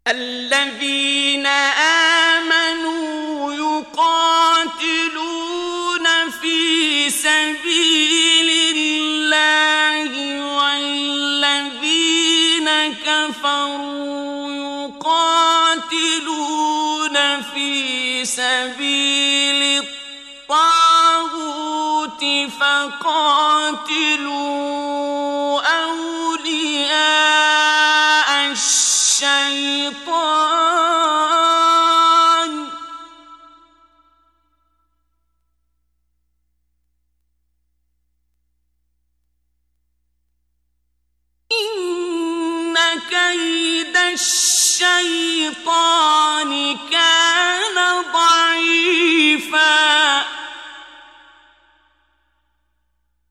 الذين آمنوا يقاتلون في سبيل الله والذين كفروا يقاتلون في سبيل الطاغوت فقاتلوا أولياء الشيطان إن كيد الشيطان كان ضعيفا